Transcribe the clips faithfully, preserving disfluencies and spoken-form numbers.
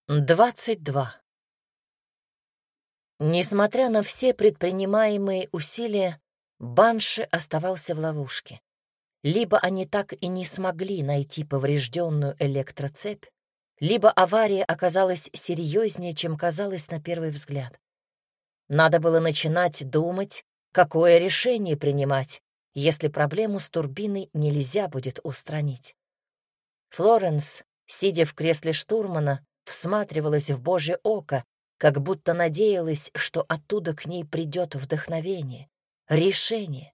двадцать два. Несмотря на все предпринимаемые усилия, Банши оставался в ловушке. Либо они так и не смогли найти поврежденную электроцепь, либо авария оказалась серьезнее, чем казалось на первый взгляд. Надо было начинать думать, какое решение принимать, если проблему с турбиной нельзя будет устранить. Флоренс, сидя в кресле штурмана, всматривалась в Божье око, как будто надеялась, что оттуда к ней придет вдохновение, решение.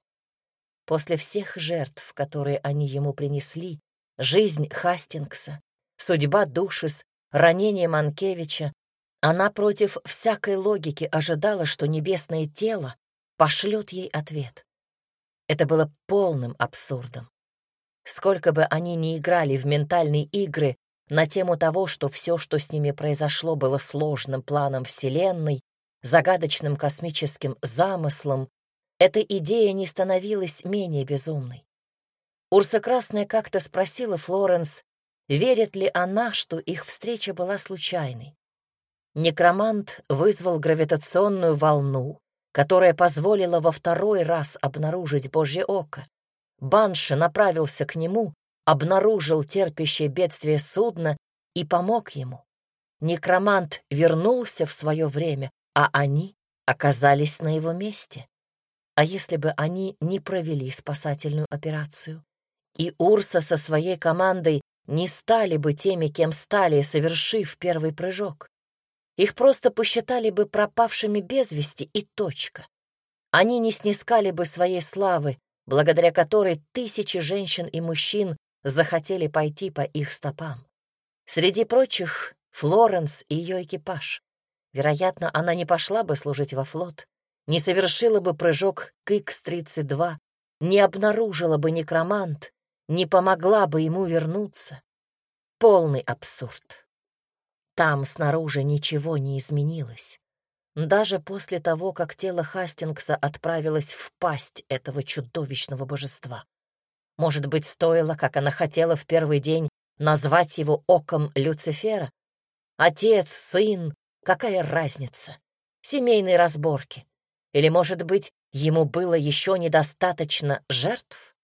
После всех жертв, которые они ему принесли, жизнь Хастингса, судьба Душис, ранение Манкевича, она против всякой логики ожидала, что небесное тело пошлет ей ответ. Это было полным абсурдом. Сколько бы они ни играли в ментальные игры на тему того, что все, что с ними произошло, было сложным планом Вселенной, загадочным космическим замыслом, эта идея не становилась менее безумной. Урса Красная как-то спросила Флоренс, верит ли она, что их встреча была случайной. Некромант вызвал гравитационную волну, которая позволила во второй раз обнаружить Божье око. Банши направился к нему, обнаружил терпящее бедствие судно и помог ему. Некромант вернулся в свое время, а они оказались на его месте. А если бы они не провели спасательную операцию, и Урса со своей командой не стали бы теми, кем стали, совершив первый прыжок? Их просто посчитали бы пропавшими без вести, и точка. Они не снискали бы своей славы, благодаря которой тысячи женщин и мужчин захотели пойти по их стопам. Среди прочих — Флоренс и ее экипаж. Вероятно, она не пошла бы служить во флот, не совершила бы прыжок к икс тридцать два, не обнаружила бы некромант, не помогла бы ему вернуться. Полный абсурд. Там снаружи ничего не изменилось. Даже после того, как тело Хастингса отправилось в пасть этого чудовищного божества. Может быть, стоило, как она хотела в первый день, назвать его оком Люцифера? Отец, сын, какая разница? Семейные разборки. Или, может быть, ему было еще недостаточно жертв?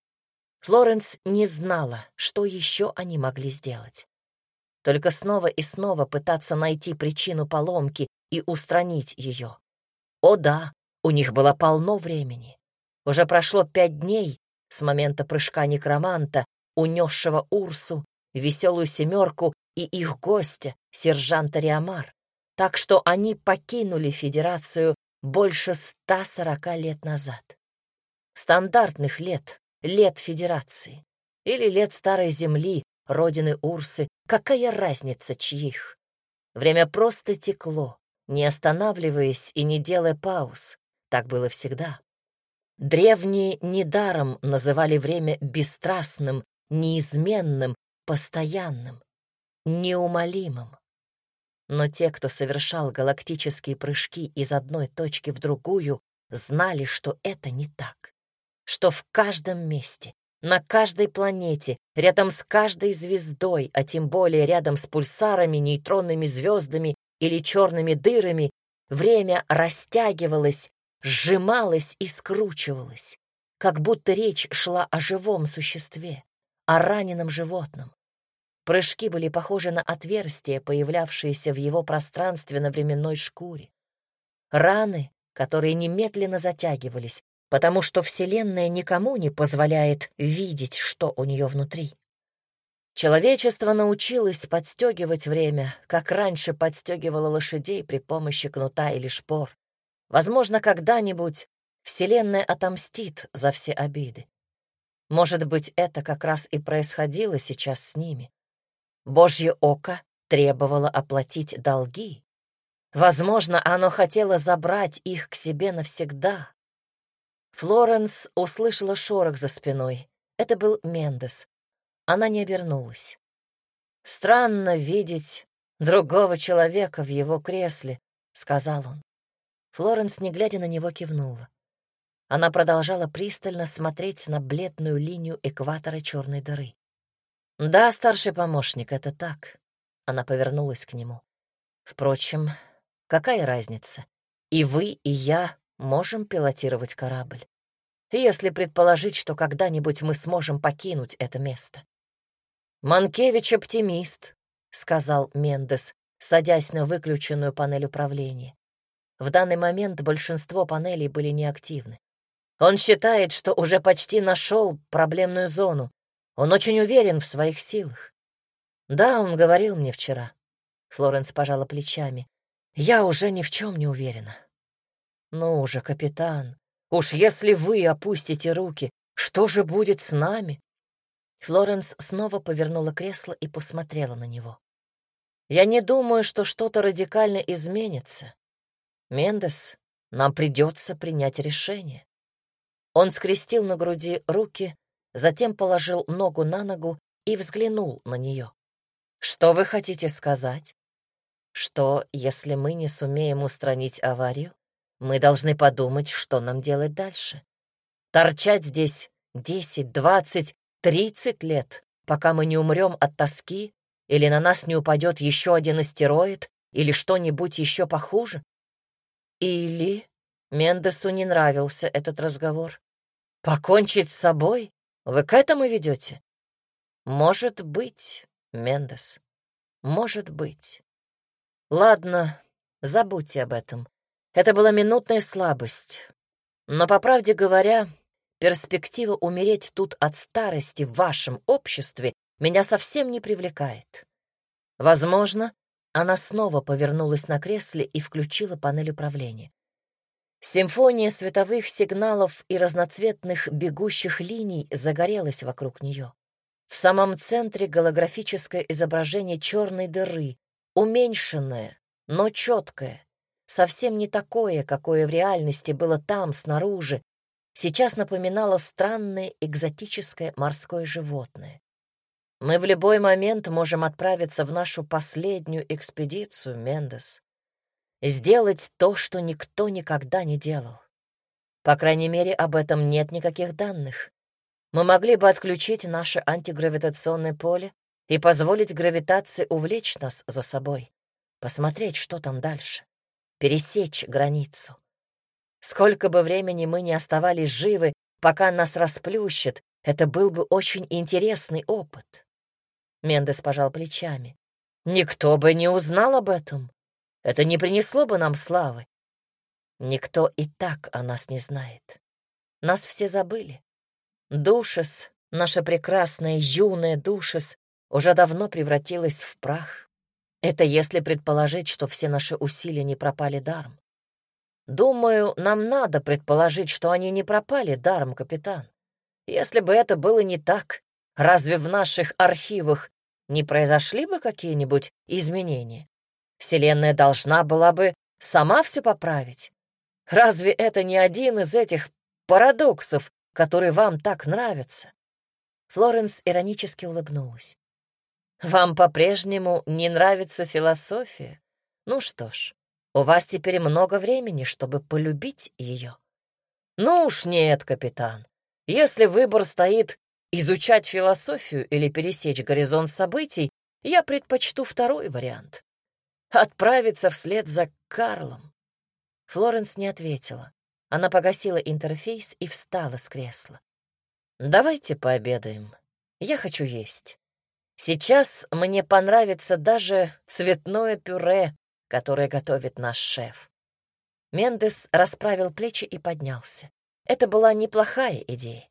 Флоренс не знала, что еще они могли сделать. Только снова и снова пытаться найти причину поломки и устранить ее. О да, у них было полно времени. Уже прошло пять дней с момента прыжка некроманта, унесшего Урсу, веселую семерку и их гостя, сержанта Риамар. Так что они покинули Федерацию больше ста сорока лет назад. Стандартных лет, лет Федерации. Или лет Старой Земли, родины Урсы, какая разница чьих? Время просто текло, не останавливаясь и не делая пауз. Так было всегда. Древние недаром называли время бесстрастным, неизменным, постоянным, неумолимым. Но те, кто совершал галактические прыжки из одной точки в другую, знали, что это не так. Что в каждом месте, на каждой планете, рядом с каждой звездой, а тем более рядом с пульсарами, нейтронными звездами или черными дырами, время растягивалось, сжималось и скручивалось, как будто речь шла о живом существе, о раненом животном. Прыжки были похожи на отверстия, появлявшиеся в его пространственно-временной шкуре. Раны, которые немедленно затягивались, потому что Вселенная никому не позволяет видеть, что у нее внутри. Человечество научилось подстегивать время, как раньше подстегивало лошадей при помощи кнута или шпор. Возможно, когда-нибудь Вселенная отомстит за все обиды. Может быть, это как раз и происходило сейчас с ними. Божье око требовало оплатить долги. Возможно, оно хотело забрать их к себе навсегда. Флоренс услышала шорох за спиной. Это был Мендес. Она не обернулась. «Странно видеть другого человека в его кресле», — сказал он. Флоренс, не глядя на него, кивнула. Она продолжала пристально смотреть на бледную линию экватора черной дыры. «Да, старший помощник, это так. Она повернулась к нему. Впрочем, какая разница? И вы, и я можем пилотировать корабль, если предположить, что когда-нибудь мы сможем покинуть это место. «Манкевич оптимист», — сказал Мендес, садясь на выключенную панель управления. В данный момент большинство панелей были неактивны. Он считает, что уже почти нашел проблемную зону. Он очень уверен в своих силах. Да, он говорил мне вчера. Флоренс пожала плечами. Я уже ни в чем не уверена. Ну уже, капитан, уж если вы опустите руки, что же будет с нами? Флоренс снова повернула кресло и посмотрела на него. Я не думаю, что что-то радикально изменится. Мендес, нам придется принять решение. Он скрестил на груди руки, затем положил ногу на ногу и взглянул на нее. Что вы хотите сказать? Что, если мы не сумеем устранить аварию, мы должны подумать, что нам делать дальше. Торчать здесь десять, двадцать, тридцать лет, пока мы не умрем от тоски, или на нас не упадет еще один астероид, или что-нибудь еще похуже? Или Мендесу не нравился этот разговор. Покончить с собой? Вы к этому ведете? Может быть, Мендес, может быть. Ладно, забудьте об этом. Это была минутная слабость. Но, по правде говоря, перспектива умереть тут от старости в вашем обществе меня совсем не привлекает. Возможно, она снова повернулась на кресле и включила панель управления. Симфония световых сигналов и разноцветных бегущих линий загорелась вокруг нее. В самом центре голографическое изображение черной дыры, уменьшенное, но четкое, совсем не такое, какое в реальности было там, снаружи, сейчас напоминало странное экзотическое морское животное. Мы в любой момент можем отправиться в нашу последнюю экспедицию, Мендес. Сделать то, что никто никогда не делал. По крайней мере, об этом нет никаких данных. Мы могли бы отключить наше антигравитационное поле и позволить гравитации увлечь нас за собой, посмотреть, что там дальше, пересечь границу. Сколько бы времени мы ни оставались живы, пока нас расплющит, это был бы очень интересный опыт. Мендес пожал плечами. Никто бы не узнал об этом. Это не принесло бы нам славы. Никто и так о нас не знает. Нас все забыли. Душес, наша прекрасная юная Душес, уже давно превратилась в прах. Это если предположить, что все наши усилия не пропали даром. Думаю, нам надо предположить, что они не пропали даром, капитан. Если бы это было не так, разве в наших архивах не произошли бы какие-нибудь изменения? Вселенная должна была бы сама все поправить. Разве это не один из этих парадоксов, которые вам так нравятся?» Флоренс иронически улыбнулась. «Вам по-прежнему не нравится философия? Ну что ж, у вас теперь много времени, чтобы полюбить ее». «Ну уж нет, капитан. Если выбор стоит изучать философию или пересечь горизонт событий, я предпочту второй вариант. Отправиться вслед за Карлом». Флоренс не ответила. Она погасила интерфейс и встала с кресла. «Давайте пообедаем. Я хочу есть. Сейчас мне понравится даже цветное пюре, которое готовит наш шеф». Мендес расправил плечи и поднялся. Это была неплохая идея.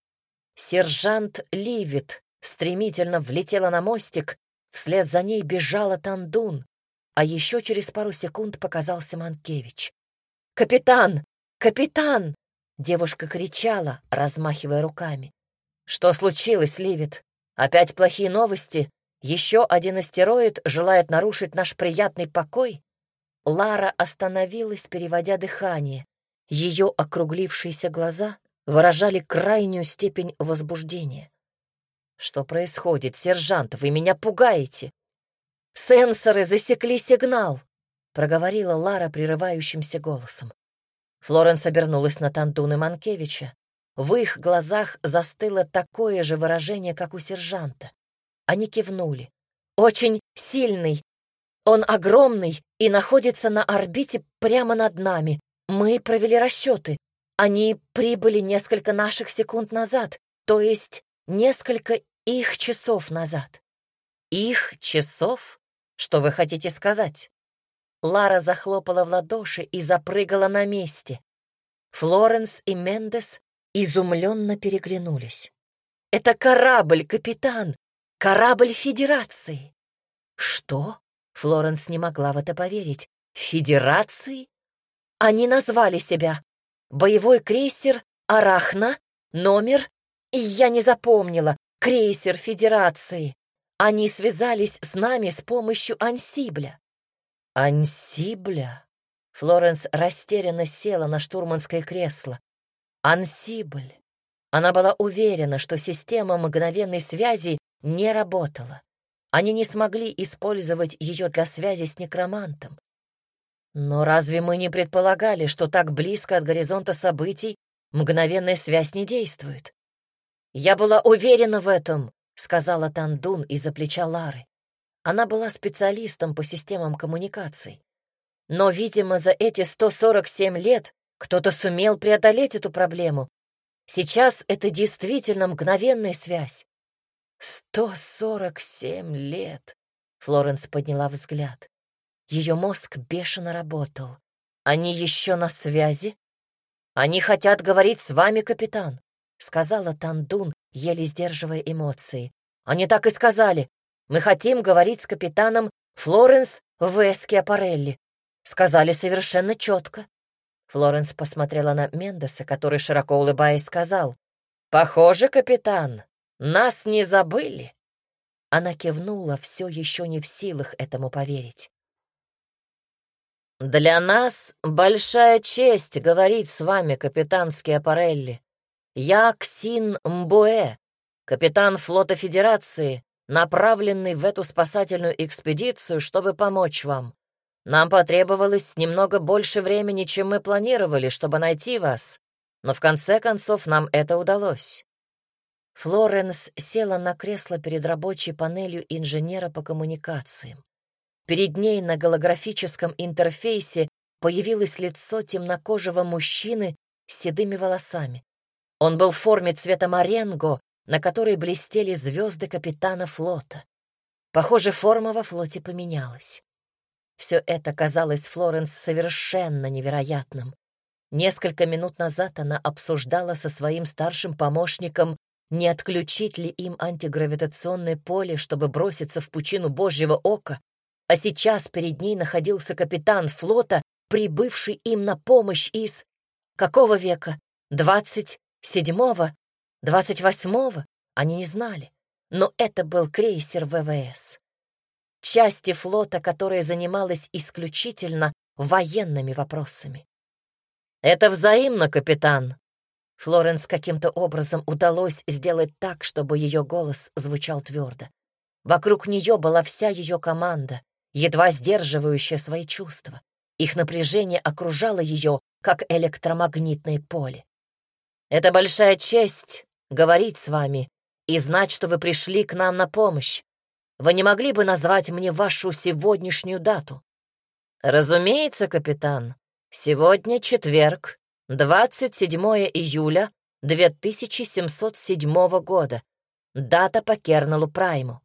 Сержант Ливит стремительно влетела на мостик, вслед за ней бежала Тандун, а еще через пару секунд показался Манкевич. «Капитан! Капитан!» Девушка кричала, размахивая руками. «Что случилось, Ливит? Опять плохие новости? Еще один астероид желает нарушить наш приятный покой?» Лара остановилась, переводя дыхание. Ее округлившиеся глаза выражали крайнюю степень возбуждения. «Что происходит, сержант? Вы меня пугаете!» «Сенсоры засекли сигнал!» — проговорила Лара прерывающимся голосом. Флоренс обернулась на Тандун и Манкевича. В их глазах застыло такое же выражение, как у сержанта. Они кивнули. очень сильный. Он огромный и находится на орбите прямо над нами. Мы провели расчеты. Они прибыли несколько наших секунд назад, то есть несколько их часов назад». «Их часов? Что вы хотите сказать?» Лара захлопала в ладоши и запрыгала на месте. Флоренс и Мендес изумленно переглянулись. «Это корабль, капитан! Корабль Федерации!» «Что?» — Флоренс не могла в это поверить. «Федерации?» Они назвали себя. Боевой крейсер «Арахна», номер, и я не запомнила, крейсер Федерации. Они связались с нами с помощью ансибля. «Ансибля?» Флоренс растерянно села на штурманское кресло. «Ансибль». Она была уверена, что система мгновенной связи не работала. Они не смогли использовать ее для связи с некромантом. Но разве мы не предполагали, что так близко от горизонта событий мгновенная связь не действует? «Я была уверена в этом», — сказала Тандун из-за плеча Лары. Она была специалистом по системам коммуникаций. Но, видимо, за эти сто сорок семь лет кто-то сумел преодолеть эту проблему. Сейчас это действительно мгновенная связь. «Сто сорок семь лет», — Флоренс подняла взгляд. Ее мозг бешено работал. «Они еще на связи?» «Они хотят говорить с вами, капитан», — сказала Тандун, еле сдерживая эмоции. «Они так и сказали. Мы хотим говорить с капитаном Флоренс Вескиапарелли. Сказали совершенно четко». Флоренс посмотрела на Мендеса, который, широко улыбаясь, сказал: «Похоже, капитан, нас не забыли». Она кивнула, все еще не в силах этому поверить. «Для нас большая честь говорить с вами, капитан Скиапарелли. Я Ксин Мбуэ, капитан флота Федерации, направленный в эту спасательную экспедицию, чтобы помочь вам. Нам потребовалось немного больше времени, чем мы планировали, чтобы найти вас, но в конце концов нам это удалось». Флоренс села на кресло перед рабочей панелью инженера по коммуникациям. Перед ней на голографическом интерфейсе появилось лицо темнокожего мужчины с седыми волосами. Он был в форме цвета моренго, на которой блестели звезды капитана флота. Похоже, форма во флоте поменялась. Все это казалось Флоренс совершенно невероятным. Несколько минут назад она обсуждала со своим старшим помощником, не отключить ли им антигравитационное поле, чтобы броситься в пучину Божьего ока, а сейчас перед ней находился капитан флота, прибывший им на помощь из... Какого века? Двадцать седьмого? Двадцать восьмого? Они не знали. Но это был крейсер ВВС. Части флота, которая занималась исключительно военными вопросами. «Это взаимно, капитан». Флоренс каким-то образом удалось сделать так, чтобы ее голос звучал твердо. Вокруг нее была вся ее команда, едва сдерживающая свои чувства. Их напряжение окружало ее, как электромагнитное поле. «Это большая честь говорить с вами и знать, что вы пришли к нам на помощь. Вы не могли бы назвать мне вашу сегодняшнюю дату?» «Разумеется, капитан. Сегодня четверг, двадцать седьмое июля две тысячи семьсот седьмого года. Дата по Кернелу Прайму».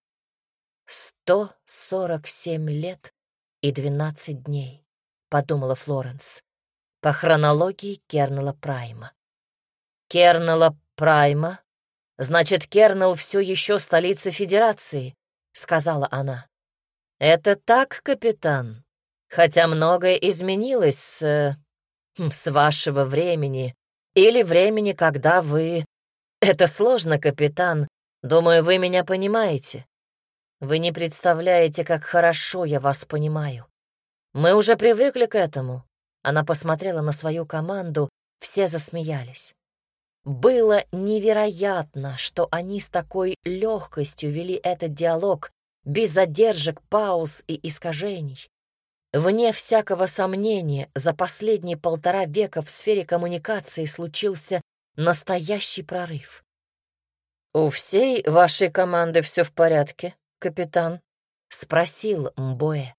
«Сто сорок семь лет и двенадцать дней», — подумала Флоренс, по хронологии Кернела Прайма. «Кернела Прайма? Значит, Кернел все еще столица Федерации», — сказала она. «Это так, капитан, хотя многое изменилось с... с вашего времени или времени, когда вы... Это сложно, капитан, думаю, вы меня понимаете. Вы не представляете, как хорошо я вас понимаю. Мы уже привыкли к этому». Она посмотрела на свою команду, все засмеялись. Было невероятно, что они с такой легкостью вели этот диалог, без задержек, пауз и искажений. Вне всякого сомнения, за последние полтора века в сфере коммуникации случился настоящий прорыв. «У всей вашей команды все в порядке, капитан?» спросил Мбоэ.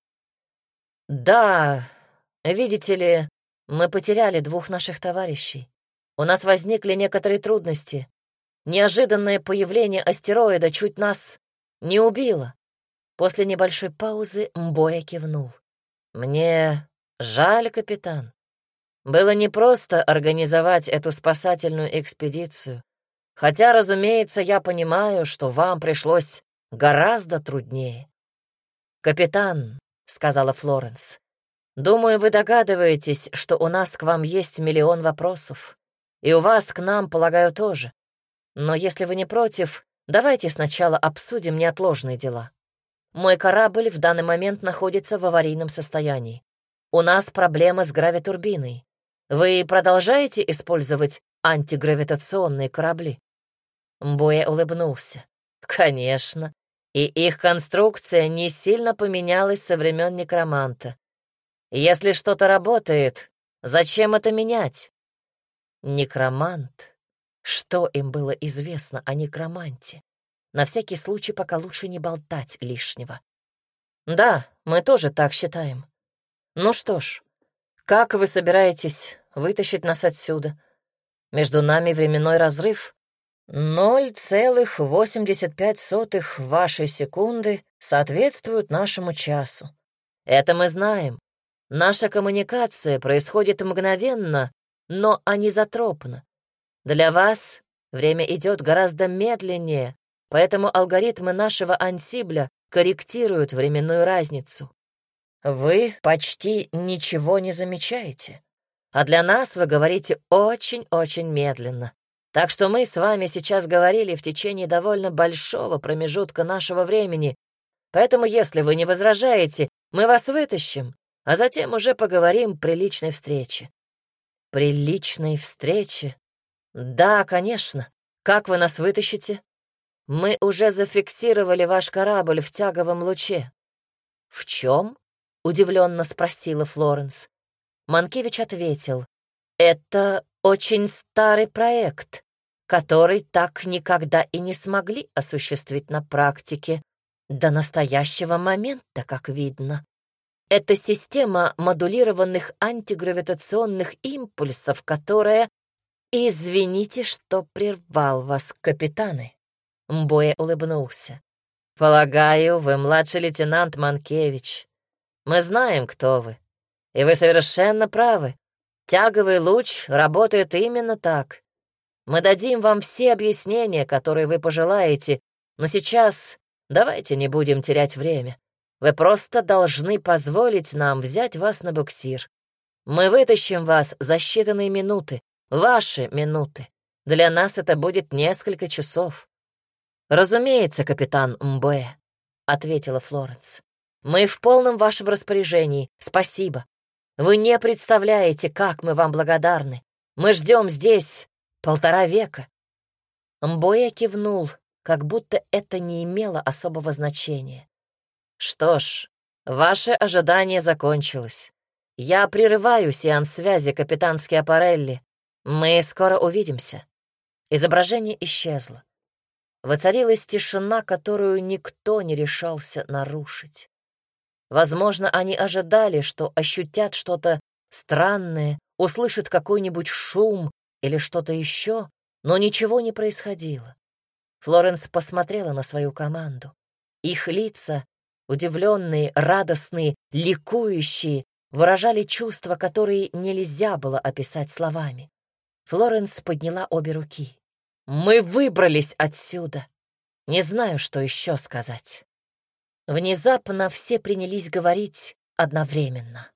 «Да, видите ли, мы потеряли двух наших товарищей. У нас возникли некоторые трудности. Неожиданное появление астероида чуть нас не убило». После небольшой паузы Мбоэ кивнул. «Мне жаль, капитан. Было непросто организовать эту спасательную экспедицию. Хотя, разумеется, я понимаю, что вам пришлось гораздо труднее». «Капитан», — сказала Флоренс, — «думаю, вы догадываетесь, что у нас к вам есть миллион вопросов. И у вас к нам, полагаю, тоже. Но если вы не против, давайте сначала обсудим неотложные дела. Мой корабль в данный момент находится в аварийном состоянии. У нас проблемы с гравитурбиной. Вы продолжаете использовать антигравитационные корабли?» Мбоэ улыбнулся. «Конечно. И их конструкция не сильно поменялась со времен некроманта. Если что-то работает, зачем это менять?» Некромант. Что им было известно о некроманте? На всякий случай пока лучше не болтать лишнего. «Да, мы тоже так считаем. Ну что ж, как вы собираетесь вытащить нас отсюда? Между нами временной разрыв. Ноль целых восемьдесят пять сотых вашей секунды соответствуют нашему часу. Это мы знаем. Наша коммуникация происходит мгновенно, но анизотропно. Для вас время идет гораздо медленнее, поэтому алгоритмы нашего ансибля корректируют временную разницу. Вы почти ничего не замечаете, а для нас вы говорите очень-очень медленно. Так что мы с вами сейчас говорили в течение довольно большого промежутка нашего времени, поэтому, если вы не возражаете, мы вас вытащим, а затем уже поговорим при личной встрече». «При личной встрече? Да, конечно. Как вы нас вытащите?» «Мы уже зафиксировали ваш корабль в тяговом луче». «В чем?» — удивленно спросила Флоренс. Манкевич ответил: «Это очень старый проект, который так никогда и не смогли осуществить на практике до настоящего момента, как видно. Это система модулированных антигравитационных импульсов, которая... Извините, что прервал вас, капитаны». Мбоэ улыбнулся. «Полагаю, вы младший лейтенант Манкевич. Мы знаем, кто вы. И вы совершенно правы. Тяговый луч работает именно так. Мы дадим вам все объяснения, которые вы пожелаете, но сейчас давайте не будем терять время. Вы просто должны позволить нам взять вас на буксир. Мы вытащим вас за считанные минуты, ваши минуты. Для нас это будет несколько часов». «Разумеется, капитан Мбоэ», — ответила Флоренс. «Мы в полном вашем распоряжении. Спасибо. Вы не представляете, как мы вам благодарны. Мы ждем здесь полтора века». Мбоэ кивнул, как будто это не имело особого значения. «Что ж, ваше ожидание закончилось. Я прерываю сеанс связи, капитан Скиапарелли. Мы скоро увидимся». Изображение исчезло. Воцарилась тишина, которую никто не решался нарушить. Возможно, они ожидали, что ощутят что-то странное, услышат какой-нибудь шум или что-то еще, но ничего не происходило. Флоренс посмотрела на свою команду. Их лица, удивленные, радостные, ликующие, выражали чувства, которые нельзя было описать словами. Флоренс подняла обе руки. «Мы выбрались отсюда! Не знаю, что еще сказать». Внезапно все принялись говорить одновременно.